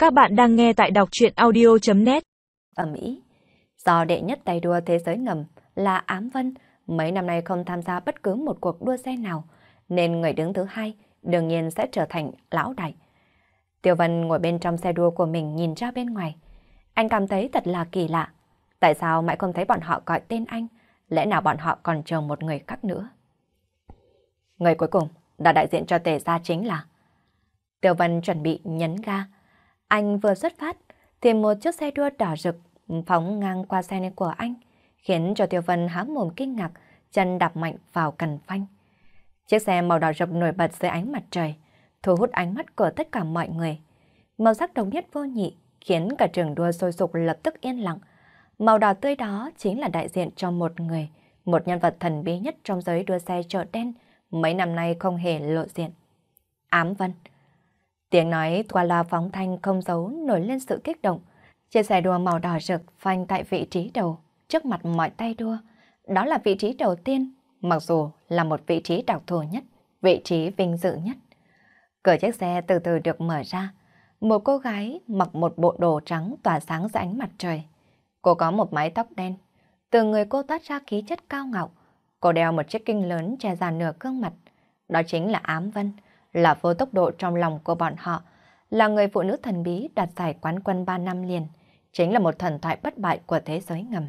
Các bạn đang nghe tại đọc truyện audio.net. Ở Mỹ, do đệ nhất tay đua thế giới ngầm là Ám Vân, mấy năm nay không tham gia bất cứ một cuộc đua xe nào, nên người đứng thứ hai đương nhiên sẽ trở thành lão đại. Tiêu Vân ngồi bên trong xe đua của mình nhìn ra bên ngoài. Anh cảm thấy thật là kỳ lạ. Tại sao mãi không thấy bọn họ gọi tên anh? Lẽ nào bọn họ còn chờ một người khác nữa? Người cuối cùng đã đại diện cho Tề gia chính là... Tiêu Vân chuẩn bị nhấn ga. Anh vừa xuất phát thì một chiếc xe đua đỏ rực phóng ngang qua xe của anh, khiến cho Tiêu Vân há mồm kinh ngạc, chân đạp mạnh vào cần phanh. Chiếc xe màu đỏ rực nổi bật dưới ánh mặt trời, thu hút ánh mắt của tất cả mọi người. Màu sắc độc nhất vô nhị khiến cả trường đua sôi sục lập tức yên lặng. Màu đỏ tươi đó chính là đại diện cho một người, một nhân vật thần bí nhất trong giới đua xe chợ đen, mấy năm nay không hề lộ diện. Ám Vân. Tiếng nói qua loa phóng thanh không giấu nổi lên sự kích động. Chiếc xe đua màu đỏ rực phanh tại vị trí đầu, trước mặt mọi tay đua. Đó là vị trí đầu tiên, mặc dù là một vị trí đặc thù nhất, vị trí vinh dự nhất. Cửa chiếc xe từ từ được mở ra. Một cô gái mặc một bộ đồ trắng tỏa sáng dưới ánh mặt trời. Cô có một mái tóc đen. Từ người cô toát ra khí chất cao ngạo. Cô đeo một chiếc kính lớn che ra nửa gương mặt. Đó chính là Ám Vân, là vô tốc độ trong lòng của bọn họ, là người phụ nữ thần bí đoạt giải quán quân 3 năm liền, chính là một thần thoại bất bại của thế giới ngầm.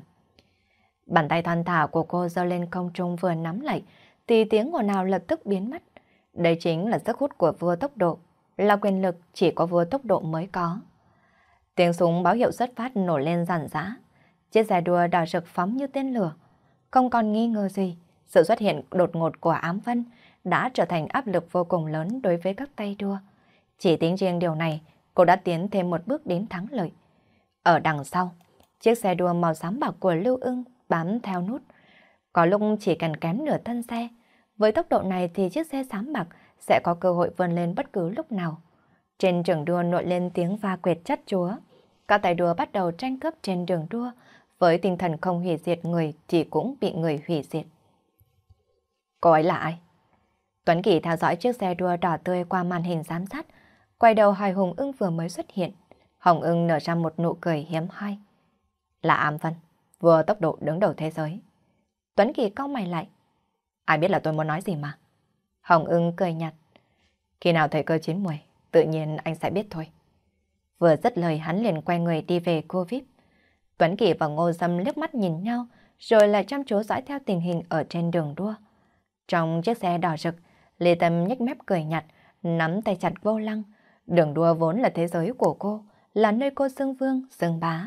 Bàn tay thon thả của cô giơ lên không trung vừa nắm lại, thì tiếng ồn ào lập tức biến mất. Đây chính là sức hút của vua tốc độ, là quyền lực chỉ có vua tốc độ mới có. Tiếng súng báo hiệu xuất phát nổ lên rền rã. Chiếc xe đua đỏ rực phóng như tên lửa. Không còn nghi ngờ gì, sự xuất hiện đột ngột của Ám Vân đã trở thành áp lực vô cùng lớn đối với các tay đua. Chỉ tính riêng điều này, cô đã tiến thêm một bước đến thắng lợi. Ở đằng sau, chiếc xe đua màu xám bạc của Lưu Ưng bám theo nút. Có lúc chỉ cần kém nửa thân xe. Với tốc độ này thì chiếc xe xám bạc sẽ có cơ hội vươn lên bất cứ lúc nào. Trên trường đua nổi lên tiếng va quệt chát chúa. Các tay đua bắt đầu tranh cướp trên đường đua. Với tinh thần không hủy diệt người thì cũng bị người hủy diệt. Cô ấy là ai? Tuấn Kỳ theo dõi chiếc xe đua đỏ tươi qua màn hình giám sát, quay đầu hỏi Hồng Ưng vừa mới xuất hiện. Hồng Ưng nở ra một nụ cười hiếm hoi. Là Ám Vân, vừa tốc độ đứng đầu thế giới. Tuấn Kỳ cau mày lại. Ai biết là tôi muốn nói gì mà. Hồng Ưng cười nhạt. Khi nào thời cơ chín muồi, tự nhiên anh sẽ biết thôi. Vừa dứt lời hắn liền quay người đi về cô VIP. Tuấn Kỳ và Ngô Dâm liếc mắt nhìn nhau, rồi lại chăm chú dõi theo tình hình ở trên đường đua. Trong chiếc xe đỏ rực, Lê Tâm nhếch mép cười nhạt, nắm tay chặt vô lăng. Đường đua vốn là thế giới của cô, là nơi cô xưng vương, xưng bá.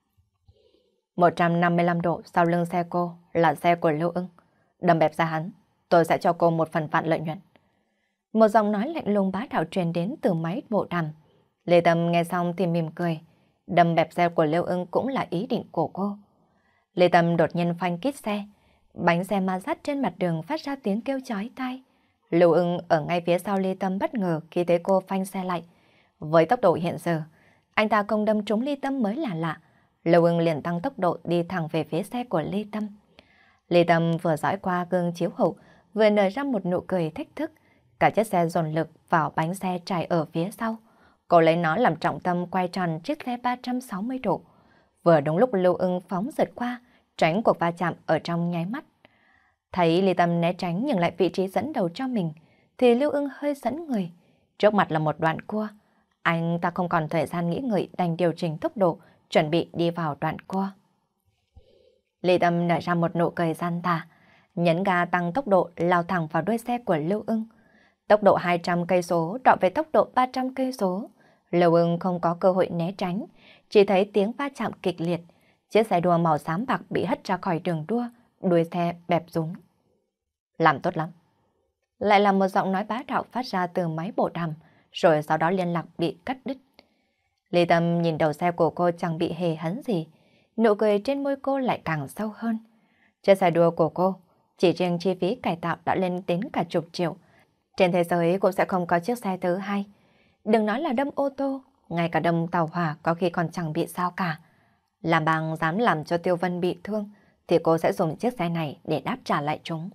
155 độ sau lưng xe cô là xe của Lưu Ưng. Đâm bẹp ra hắn, tôi sẽ cho cô một phần vạn lợi nhuận. Một giọng nói lạnh lùng bá đạo truyền đến từ máy bộ đàm. Lê Tâm nghe xong thì mỉm cười. Đâm bẹp xe của Lưu Ưng cũng là ý định của cô. Lê Tâm đột nhiên phanh kít xe. Bánh xe ma sát trên mặt đường phát ra tiếng kêu chói tai. Lưu Ưng ở ngay phía sau Lê Tâm bất ngờ khi thấy cô phanh xe lại. Với tốc độ hiện giờ, anh ta không đâm trúng Lê Tâm mới là lạ. Lưu Ưng liền tăng tốc độ đi thẳng về phía xe của Lê Tâm. Lê Tâm vừa dõi qua gương chiếu hậu, vừa nở ra một nụ cười thách thức. Cả chiếc xe dồn lực vào bánh xe trải ở phía sau. Cô lấy nó làm trọng tâm quay tròn chiếc xe 360 độ. Vừa đúng lúc Lưu Ưng phóng giật qua, tránh cuộc va chạm ở trong nháy mắt. Thấy Lê Tâm né tránh nhưng lại vị trí dẫn đầu cho mình, thì Lưu Ưng hơi dẫn người. Trước mặt là một đoạn cua. Anh ta không còn thời gian nghĩ ngợi đành điều chỉnh tốc độ, chuẩn bị đi vào đoạn cua. Lê Tâm nở ra một nụ cười gian tà, nhấn ga tăng tốc độ lao thẳng vào đuôi xe của Lưu Ưng. Tốc độ 200 cây số đọ về tốc độ 300 cây số. Lưu Ưng không có cơ hội né tránh, chỉ thấy tiếng va chạm kịch liệt. Chiếc xe đua màu xám bạc bị hất ra khỏi đường đua, đuôi xe bẹp rúng. Làm tốt lắm. Lại là một giọng nói bá đạo phát ra từ máy bộ đàm, rồi sau đó liên lạc bị cắt đứt. Lê Tâm nhìn đầu xe của cô chẳng bị hề hấn gì, nụ cười trên môi cô lại càng sâu hơn. Chiếc xe đua của cô, chỉ riêng chi phí cải tạo đã lên đến cả chục triệu. Trên thế giới cũng sẽ không có chiếc xe thứ hai. Đừng nói là đâm ô tô, ngay cả đâm tàu hỏa có khi còn chẳng bị sao cả. Làm bằng dám làm cho Tiêu Vân bị thương, thì cô sẽ dùng chiếc xe này để đáp trả lại chúng.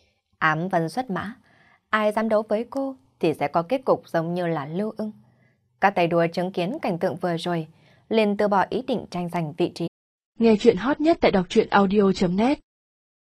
Ám Vân xuất mã, ai dám đấu với cô thì sẽ có kết cục giống như là Lưu Ưng. Các tay đua chứng kiến cảnh tượng vừa rồi, liền từ bỏ ý định tranh giành vị trí. Nghe chuyện hot nhất tại đọc truyện audio.net